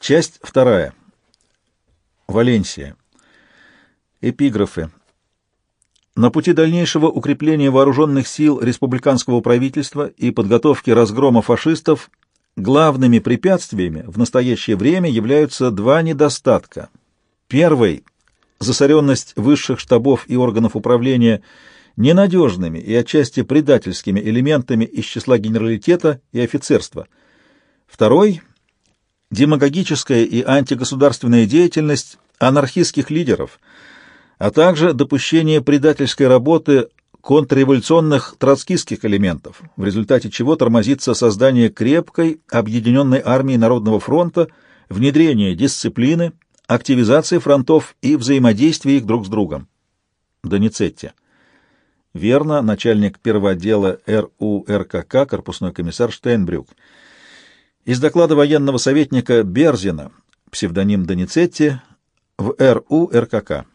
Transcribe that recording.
Часть вторая. Валенсия. Эпиграфы. На пути дальнейшего укрепления вооруженных сил республиканского правительства и подготовки разгрома фашистов главными препятствиями в настоящее время являются два недостатка. Первый — засоренность высших штабов и органов управления ненадежными и отчасти предательскими элементами из числа генералитета и офицерства. Второй — демагогическая и антигосударственная деятельность анархистских лидеров, а также допущение предательской работы контрреволюционных троцкистских элементов, в результате чего тормозится создание крепкой объединенной армии Народного фронта, внедрение дисциплины, активизация фронтов и взаимодействие их друг с другом. Доницетти. Верно, начальник первого отдела РУ-РКК, корпусной комиссар Штейнбрюк. Из доклада военного советника Берзина, псевдоним Доницетти, в РУ-РКК.